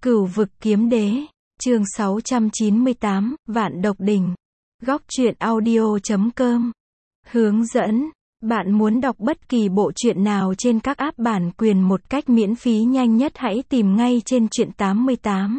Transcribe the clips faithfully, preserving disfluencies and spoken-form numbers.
Cửu vực kiếm đế, chương sáu trăm chín mươi tám, Vạn độc đỉnh. Góc truyện audio chấm com. Hướng dẫn, bạn muốn đọc bất kỳ bộ truyện nào trên các app bản quyền một cách miễn phí nhanh nhất hãy tìm ngay trên truyện tám mươi tám.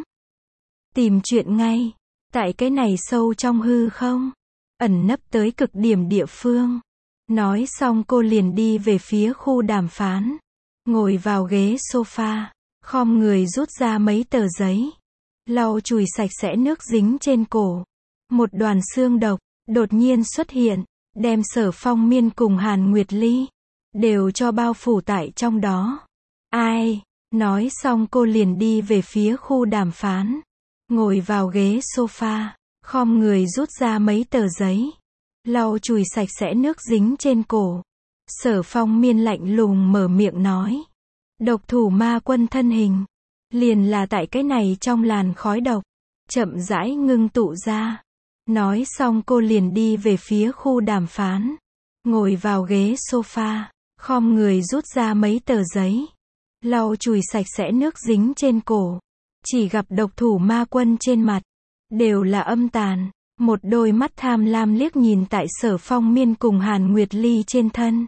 Tìm truyện ngay, tại cái này sâu trong hư không, ẩn nấp tới cực điểm địa phương. Nói xong cô liền đi về phía khu đàm phán, ngồi vào ghế sofa, khom người rút ra mấy tờ giấy, lau chùi sạch sẽ nước dính trên cổ. Một đoàn xương độc đột nhiên xuất hiện, đem Sở Phong Miên cùng Hàn Nguyệt Ly đều cho bao phủ tại trong đó. Ai? Nói xong cô liền đi về phía khu đàm phán, ngồi vào ghế sofa, khom người rút ra mấy tờ giấy, lau chùi sạch sẽ nước dính trên cổ. Sở Phong Miên lạnh lùng mở miệng nói, độc thủ ma quân thân hình liền là tại cái này trong làn khói độc, chậm rãi ngưng tụ ra. Nói xong cô liền đi về phía khu đàm phán, ngồi vào ghế sofa, khom người rút ra mấy tờ giấy, lau chùi sạch sẽ nước dính trên cổ. Chỉ gặp độc thủ ma quân trên mặt đều là âm tàn, một đôi mắt tham lam liếc nhìn tại Sở Phong Miên cùng Hàn Nguyệt Ly trên thân,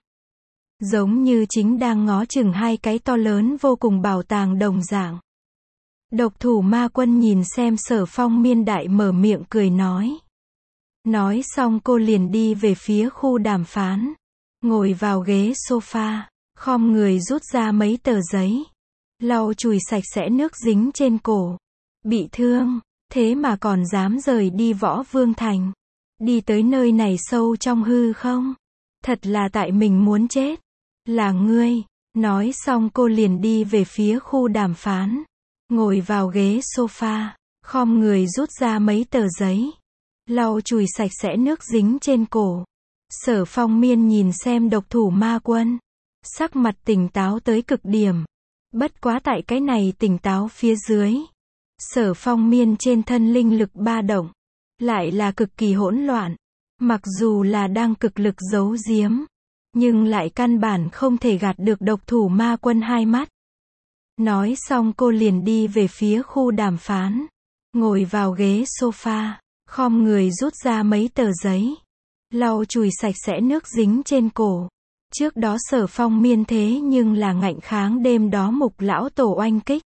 giống như chính đang ngó chừng hai cái to lớn vô cùng bảo tàng đồng dạng. Độc thủ ma quân nhìn xem Sở Phong Miên đại mở miệng cười nói. Nói xong cô liền đi về phía khu đàm phán, ngồi vào ghế sofa, khom người rút ra mấy tờ giấy, lau chùi sạch sẽ nước dính trên cổ. Bị thương, thế mà còn dám rời đi Võ Vương Thành, đi tới nơi này sâu trong hư không? Thật là tại mình muốn chết. Là ngươi. Nói xong cô liền đi về phía khu đàm phán, ngồi vào ghế sofa, khom người rút ra mấy tờ giấy, lau chùi sạch sẽ nước dính trên cổ. Sở Phong Miên nhìn xem độc thủ ma quân, sắc mặt tỉnh táo tới cực điểm. Bất quá tại cái này tỉnh táo phía dưới, Sở Phong Miên trên thân linh lực ba động lại là cực kỳ hỗn loạn. Mặc dù là đang cực lực giấu giếm, nhưng lại căn bản không thể gạt được độc thủ ma quân hai mắt. Nói xong cô liền đi về phía khu đàm phán, ngồi vào ghế sofa, khom người rút ra mấy tờ giấy, lau chùi sạch sẽ nước dính trên cổ. Trước đó Sở Phong Miên thế nhưng là ngạnh kháng đêm đó Mục lão tổ oanh kích.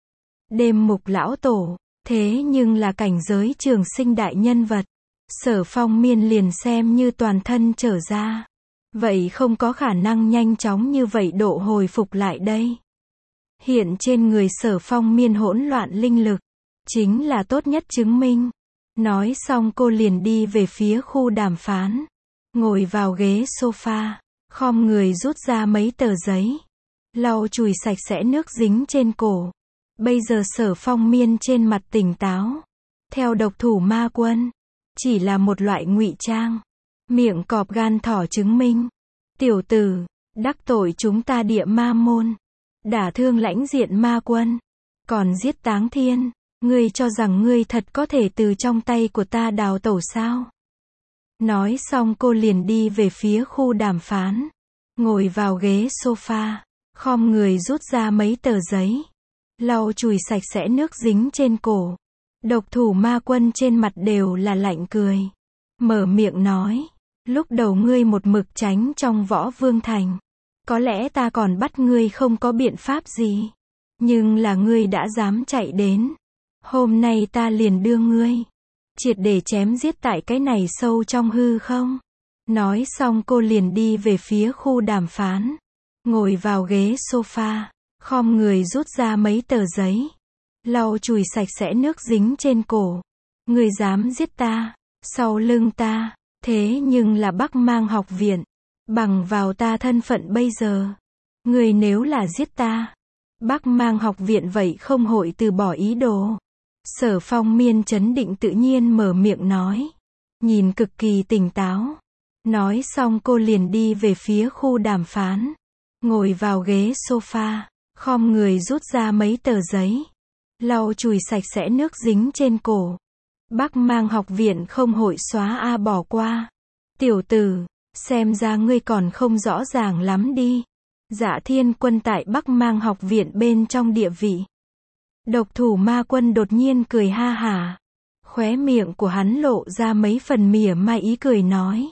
Đêm Mục lão tổ, thế nhưng là cảnh giới trường sinh đại nhân vật. Sở Phong Miên liền xem như toàn thân trở ra, vậy không có khả năng nhanh chóng như vậy độ hồi phục lại đây. Hiện trên người Sở Phong Miên hỗn loạn linh lực, chính là tốt nhất chứng minh. Nói xong cô liền đi về phía khu đàm phán, ngồi vào ghế sofa, khom người rút ra mấy tờ giấy, lau chùi sạch sẽ nước dính trên cổ. Bây giờ Sở Phong Miên trên mặt tỉnh táo. Theo độc thủ ma quân, chỉ là một loại ngụy trang, miệng cọp gan thỏ chứng minh. Tiểu tử, đắc tội chúng ta địa ma môn, đả thương lãnh diện ma quân, còn giết Táng Thiên, ngươi cho rằng ngươi thật có thể từ trong tay của ta đào tẩu sao? Nói xong cô liền đi về phía khu đàm phán, ngồi vào ghế sofa, khom người rút ra mấy tờ giấy, lau chùi sạch sẽ nước dính trên cổ. Độc thủ ma quân trên mặt đều là lạnh cười, mở miệng nói, lúc đầu ngươi một mực tránh trong Võ Vương Thành, có lẽ ta còn bắt ngươi không có biện pháp gì, nhưng là ngươi đã dám chạy đến, hôm nay ta liền đưa ngươi triệt để chém giết tại cái này sâu trong hư không. Nói xong cô liền đi về phía khu đàm phán, ngồi vào ghế sofa, khom người rút ra mấy tờ giấy, lau chùi sạch sẽ nước dính trên cổ. Ngươi dám giết ta, sau lưng ta, thế nhưng là Bắc Mang học viện, bằng vào ta thân phận bây giờ, ngươi nếu là giết ta, Bắc Mang học viện vậy không hội từ bỏ ý đồ. Sở Phong Miên trấn định tự nhiên mở miệng nói, nhìn cực kỳ tỉnh táo. Nói xong cô liền đi về phía khu đàm phán, ngồi vào ghế sofa, khom người rút ra mấy tờ giấy, lau chùi sạch sẽ nước dính trên cổ. Bắc Mang học viện không hội xóa a bỏ qua. Tiểu tử, xem ra ngươi còn không rõ ràng lắm đi. Dạ Thiên Quân tại Bắc Mang học viện bên trong địa vị Độc thủ ma quân đột nhiên cười ha hả. Khóe miệng của hắn lộ ra mấy phần mỉa mai ý cười nói.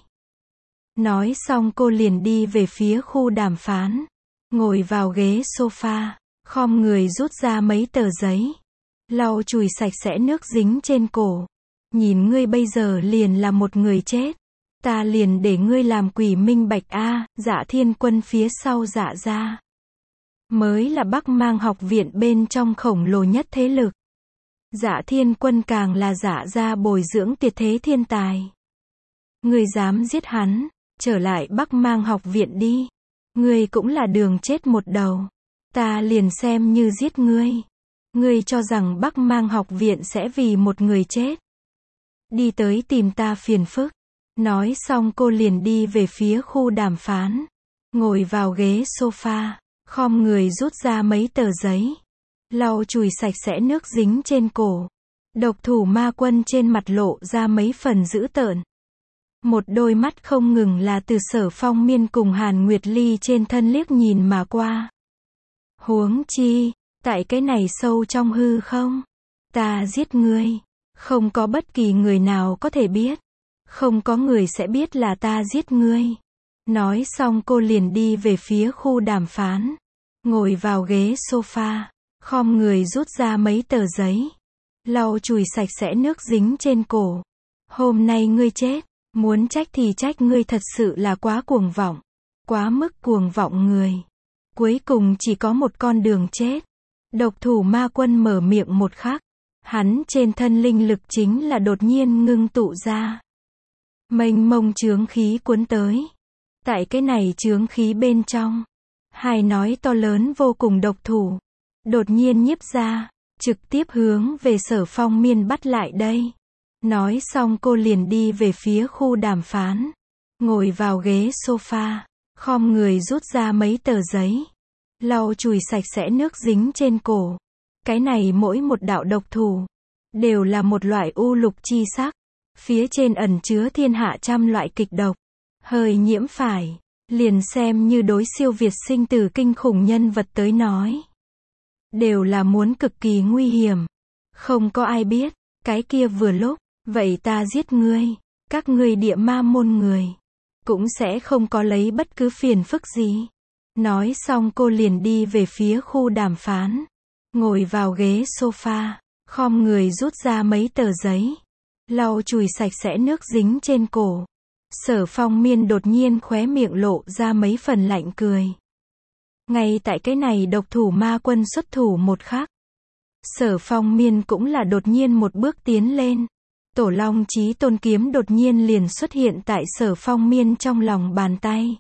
Nói xong cô liền đi về phía khu đàm phán. Ngồi vào ghế sofa, khom người rút ra mấy tờ giấy. Lau chùi sạch sẽ nước dính trên cổ. Nhìn ngươi bây giờ liền là một người chết. Ta liền để ngươi làm quỷ minh bạch a. Dạ Thiên Quân phía sau Dạ gia mới là Bắc Mang học viện bên trong khổng lồ nhất thế lực. Dạ Thiên Quân càng là Dạ gia bồi dưỡng tuyệt thế thiên tài. Ngươi dám giết hắn, trở lại Bắc Mang học viện đi. Ngươi cũng là đường chết một đầu. Ta liền xem như giết ngươi. Ngươi cho rằng Bắc Mang học viện sẽ vì một người chết đi tới tìm ta phiền phức. Nói xong cô liền đi về phía khu đàm phán. Ngồi vào ghế sofa, khom người rút ra mấy tờ giấy. Lau chùi sạch sẽ nước dính trên cổ. Độc thủ ma quân trên mặt lộ ra mấy phần dữ tợn. Một đôi mắt không ngừng là từ Sở Phong Miên cùng Hàn Nguyệt Ly trên thân liếc nhìn mà qua. Huống chi, tại cái này sâu trong hư không, ta giết ngươi, không có bất kỳ người nào có thể biết. Không có người sẽ biết là ta giết ngươi. Nói xong cô liền đi về phía khu đàm phán. Ngồi vào ghế sofa, khom người rút ra mấy tờ giấy. Lau chùi sạch sẽ nước dính trên cổ. Hôm nay ngươi chết, muốn trách thì trách ngươi thật sự là quá cuồng vọng. Quá mức cuồng vọng người. Cuối cùng chỉ có một con đường chết. Độc thủ ma quân mở miệng một khắc. Hắn trên thân linh lực chính là đột nhiên ngưng tụ ra. Mênh mông chướng khí cuốn tới. Tại cái này chướng khí bên trong, hai nói to lớn vô cùng độc thủ đột nhiên nhiếp ra, trực tiếp hướng về Sở Phong Miên bắt lại đây. Nói xong cô liền đi về phía khu đàm phán. Ngồi vào ghế sofa, khom người rút ra mấy tờ giấy. Lau chùi sạch sẽ nước dính trên cổ. Cái này mỗi một đạo độc thủ đều là một loại u lục chi sắc. Phía trên ẩn chứa thiên hạ trăm loại kịch độc. Hơi nhiễm phải, liền xem như đối siêu việt sinh tử kinh khủng nhân vật tới nói. Đều là muốn cực kỳ nguy hiểm. Không có ai biết, cái kia vừa lúc, vậy ta giết ngươi, các ngươi địa ma môn người, cũng sẽ không có lấy bất cứ phiền phức gì. Nói xong cô liền đi về phía khu đàm phán. Ngồi vào ghế sofa, khom người rút ra mấy tờ giấy. Lau chùi sạch sẽ nước dính trên cổ. Sở Phong Miên đột nhiên khóe miệng lộ ra mấy phần lạnh cười. Ngay tại cái này độc thủ ma quân xuất thủ một khắc, Sở Phong Miên cũng là đột nhiên một bước tiến lên. Tổ Long Chí Tôn kiếm đột nhiên liền xuất hiện tại Sở Phong Miên trong lòng bàn tay.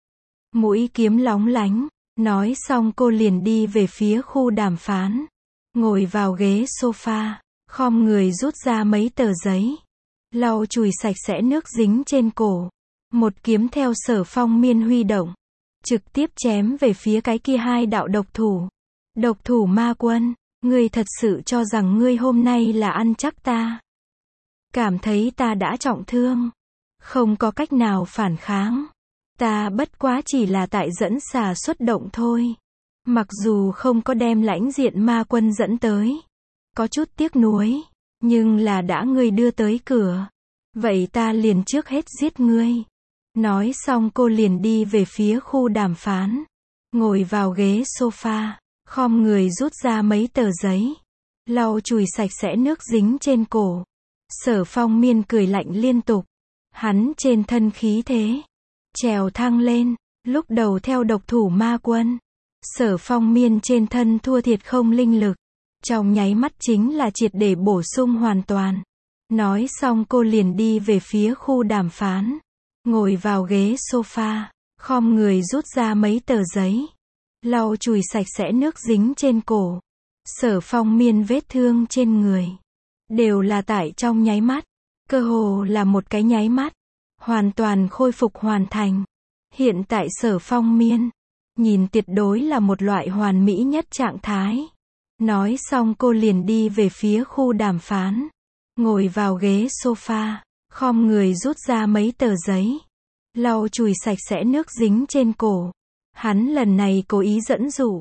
Mũi kiếm lóng lánh. Nói xong cô liền đi về phía khu đàm phán. Ngồi vào ghế sofa, khom người rút ra mấy tờ giấy. Lau chùi sạch sẽ nước dính trên cổ. Một kiếm theo Sở Phong Miên huy động, trực tiếp chém về phía cái kia hai đạo độc thủ. Độc thủ ma quân, ngươi thật sự cho rằng ngươi hôm nay là ăn chắc ta? Cảm thấy ta đã trọng thương, không có cách nào phản kháng. Ta bất quá chỉ là tại dẫn xà xuất động thôi. Mặc dù không có đem lãnh diện ma quân dẫn tới, có chút tiếc nuối, nhưng là đã ngươi đưa tới cửa, vậy ta liền trước hết giết ngươi. Nói xong cô liền đi về phía khu đàm phán. Ngồi vào ghế sofa, khom người rút ra mấy tờ giấy. Lau chùi sạch sẽ nước dính trên cổ. Sở Phong Miên cười lạnh liên tục. Hắn trên thân khí thế trèo thăng lên. Lúc đầu theo độc thủ ma quân, Sở Phong Miên trên thân thua thiệt không linh lực. Trong nháy mắt chính là triệt để bổ sung hoàn toàn. Nói xong cô liền đi về phía khu đàm phán. Ngồi vào ghế sofa, khom người rút ra mấy tờ giấy. Lau chùi sạch sẽ nước dính trên cổ. Sở Phong Miên vết thương trên người đều là tại trong nháy mắt. Cơ hồ là một cái nháy mắt, hoàn toàn khôi phục hoàn thành. Hiện tại Sở Phong Miên nhìn tuyệt đối là một loại hoàn mỹ nhất trạng thái. Nói xong cô liền đi về phía khu đàm phán. Ngồi vào ghế sofa, khom người rút ra mấy tờ giấy. Lau chùi sạch sẽ nước dính trên cổ. Hắn lần này cố ý dẫn dụ,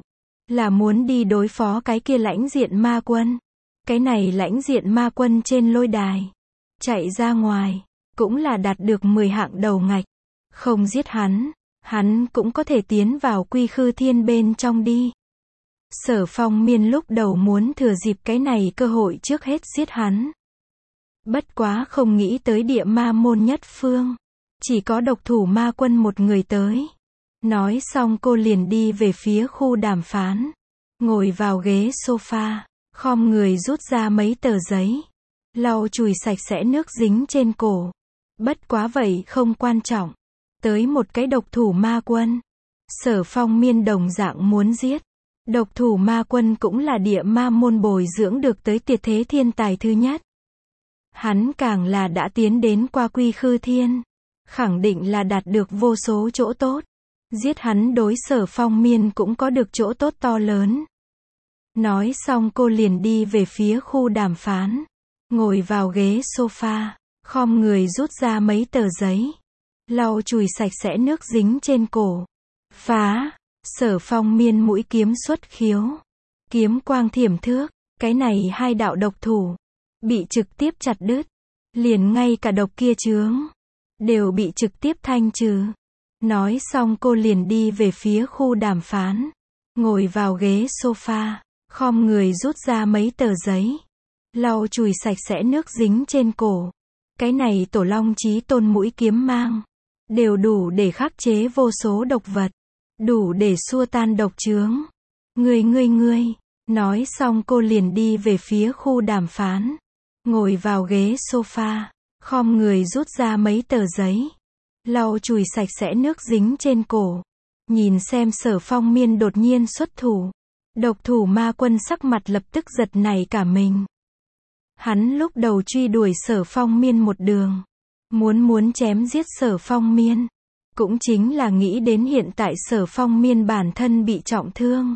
Là muốn đi đối phó cái kia lãnh diện ma quân. Cái này lãnh diện ma quân trên lôi đài. Chạy ra ngoài. Cũng là đạt được mười hạng đầu ngạch. Không giết hắn. Hắn cũng có thể tiến vào quy khư thiên bên trong đi. Sở Phong Miên lúc đầu muốn thừa dịp cái này cơ hội trước hết giết hắn. Bất quá không nghĩ tới địa ma môn nhất phương. Chỉ có độc thủ ma quân một người tới. Nói xong cô liền đi về phía khu đàm phán. Ngồi vào ghế sofa. Khom người rút ra mấy tờ giấy. Lau chùi sạch sẽ nước dính trên cổ. Bất quá vậy không quan trọng. Tới một cái độc thủ ma quân. Sở Phong Miên đồng dạng muốn giết. Độc thủ ma quân cũng là địa ma môn bồi dưỡng được tới tuyệt thế thiên tài thứ nhất. Hắn càng là đã tiến đến qua quy khư thiên. Khẳng định là đạt được vô số chỗ tốt. Giết hắn đối Sở Phong Miên cũng có được chỗ tốt to lớn. Nói xong cô liền đi về phía khu đàm phán. Ngồi vào ghế sofa. Khom người rút ra mấy tờ giấy. Lau chùi sạch sẽ nước dính trên cổ. Phá. Sở Phong Miên mũi kiếm xuất khiếu. Kiếm quang thiểm thước. Cái này hai đạo độc thủ. Bị trực tiếp chặt đứt. Liền ngay cả độc kia chướng. Đều bị trực tiếp thanh trừ. Nói xong cô liền đi về phía khu đàm phán. Ngồi vào ghế sofa. Khom người rút ra mấy tờ giấy. Lau chùi sạch sẽ nước dính trên cổ. Cái này tổ long chí tôn mũi kiếm mang. Đều đủ để khắc chế vô số độc vật. Đủ để xua tan độc chướng. Ngươi ngươi ngươi. Nói xong cô liền đi về phía khu đàm phán. Ngồi vào ghế sofa. Khom người rút ra mấy tờ giấy. Lau chùi sạch sẽ nước dính trên cổ. Nhìn xem Sở Phong Miên đột nhiên xuất thủ. Độc thủ ma quân sắc mặt lập tức giật nảy cả mình. Hắn lúc đầu truy đuổi Sở Phong Miên một đường. Muốn muốn chém giết Sở Phong Miên. Cũng chính là nghĩ đến hiện tại Sở Phong Miên bản thân bị trọng thương.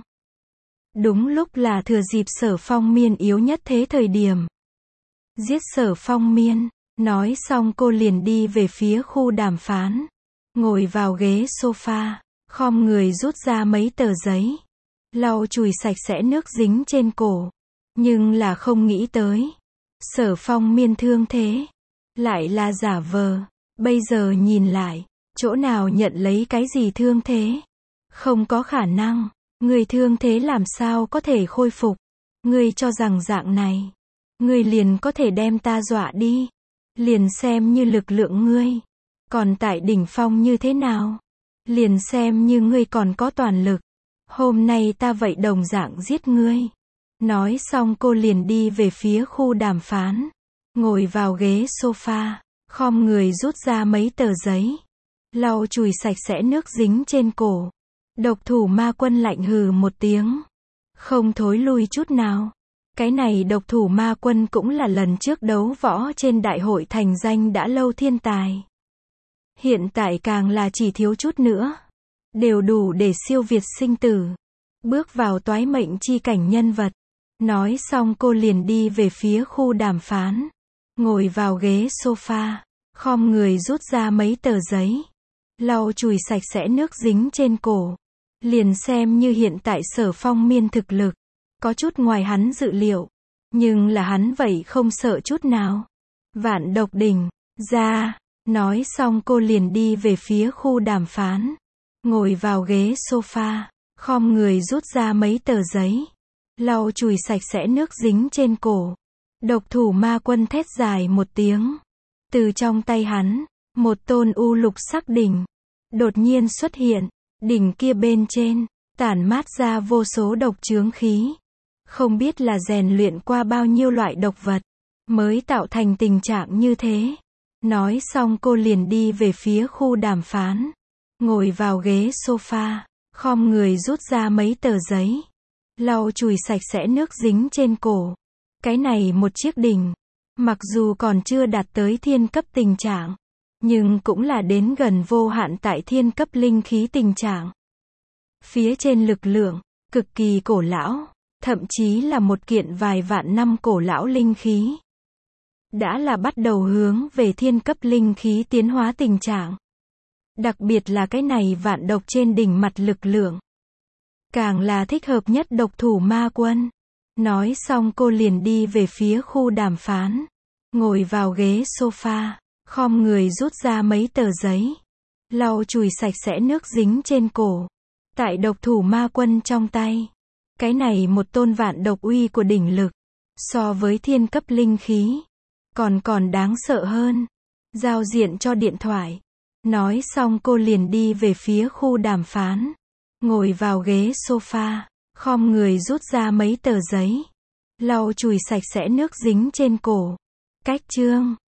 Đúng lúc là thừa dịp Sở Phong Miên yếu nhất thế thời điểm. Giết Sở Phong Miên. Nói xong cô liền đi về phía khu đàm phán. Ngồi vào ghế sofa. Khom người rút ra mấy tờ giấy. Lau chùi sạch sẽ nước dính trên cổ. Nhưng là không nghĩ tới. Sở Phong Miên thương thế. Lại là giả vờ. Bây giờ nhìn lại. Chỗ nào nhận lấy cái gì thương thế? Không có khả năng. Người thương thế làm sao có thể khôi phục? Ngươi cho rằng dạng này. Ngươi liền có thể đem ta dọa đi. Liền xem như lực lượng ngươi. Còn tại đỉnh phong như thế nào? Liền xem như ngươi còn có toàn lực. Hôm nay ta vậy đồng dạng giết ngươi. Nói xong cô liền đi về phía khu đàm phán. Ngồi vào ghế sofa. Khom người rút ra mấy tờ giấy. Lau chùi sạch sẽ nước dính trên cổ. Độc thủ ma quân lạnh hừ một tiếng. Không thối lui chút nào. Cái này độc thủ ma quân cũng là lần trước đấu võ trên đại hội thành danh đã lâu thiên tài. Hiện tại càng là chỉ thiếu chút nữa. Đều đủ để siêu việt sinh tử. Bước vào toái mệnh chi cảnh nhân vật. Nói xong cô liền đi về phía khu đàm phán. Ngồi vào ghế sofa. Khom người rút ra mấy tờ giấy. Lau chùi sạch sẽ nước dính trên cổ. Liền xem như hiện tại Sở Phong Miên thực lực. Có chút ngoài hắn dự liệu. Nhưng là hắn vậy không sợ chút nào. Vạn độc đỉnh. Ra. Nói xong cô liền đi về phía khu đàm phán. Ngồi vào ghế sofa. Khom người rút ra mấy tờ giấy. Lau chùi sạch sẽ nước dính trên cổ. Độc thủ ma quân thét dài một tiếng. Từ trong tay hắn. Một tôn u lục sắc đỉnh. Đột nhiên xuất hiện. Đỉnh kia bên trên. Tản mát ra vô số độc chướng khí. Không biết là rèn luyện qua bao nhiêu loại độc vật. Mới tạo thành tình trạng như thế. Nói xong cô liền đi về phía khu đàm phán. Ngồi vào ghế sofa. Khom người rút ra mấy tờ giấy. Lau chùi sạch sẽ nước dính trên cổ. Cái này một chiếc đỉnh. Mặc dù còn chưa đạt tới thiên cấp tình trạng. Nhưng cũng là đến gần vô hạn tại thiên cấp linh khí tình trạng. Phía trên lực lượng. Cực kỳ cổ lão. Thậm chí là một kiện vài vạn năm cổ lão linh khí. Đã là bắt đầu hướng về thiên cấp linh khí tiến hóa tình trạng. Đặc biệt là cái này vạn độc trên đỉnh mặt lực lượng. càng là thích hợp nhất độc thủ ma quân. Nói xong cô liền đi về phía khu đàm phán. Ngồi vào ghế sofa, khom người rút ra mấy tờ giấy. Lau chùi sạch sẽ nước dính trên cổ. Tại độc thủ ma quân trong tay. Cái này một tôn vạn độc uy của đỉnh lực. So với thiên cấp linh khí. Còn còn đáng sợ hơn. Giao diện cho điện thoại. Nói xong cô liền đi về phía khu đàm phán. Ngồi vào ghế sofa, khom người rút ra mấy tờ giấy. Lau chùi sạch sẽ nước dính trên cổ. Cách chương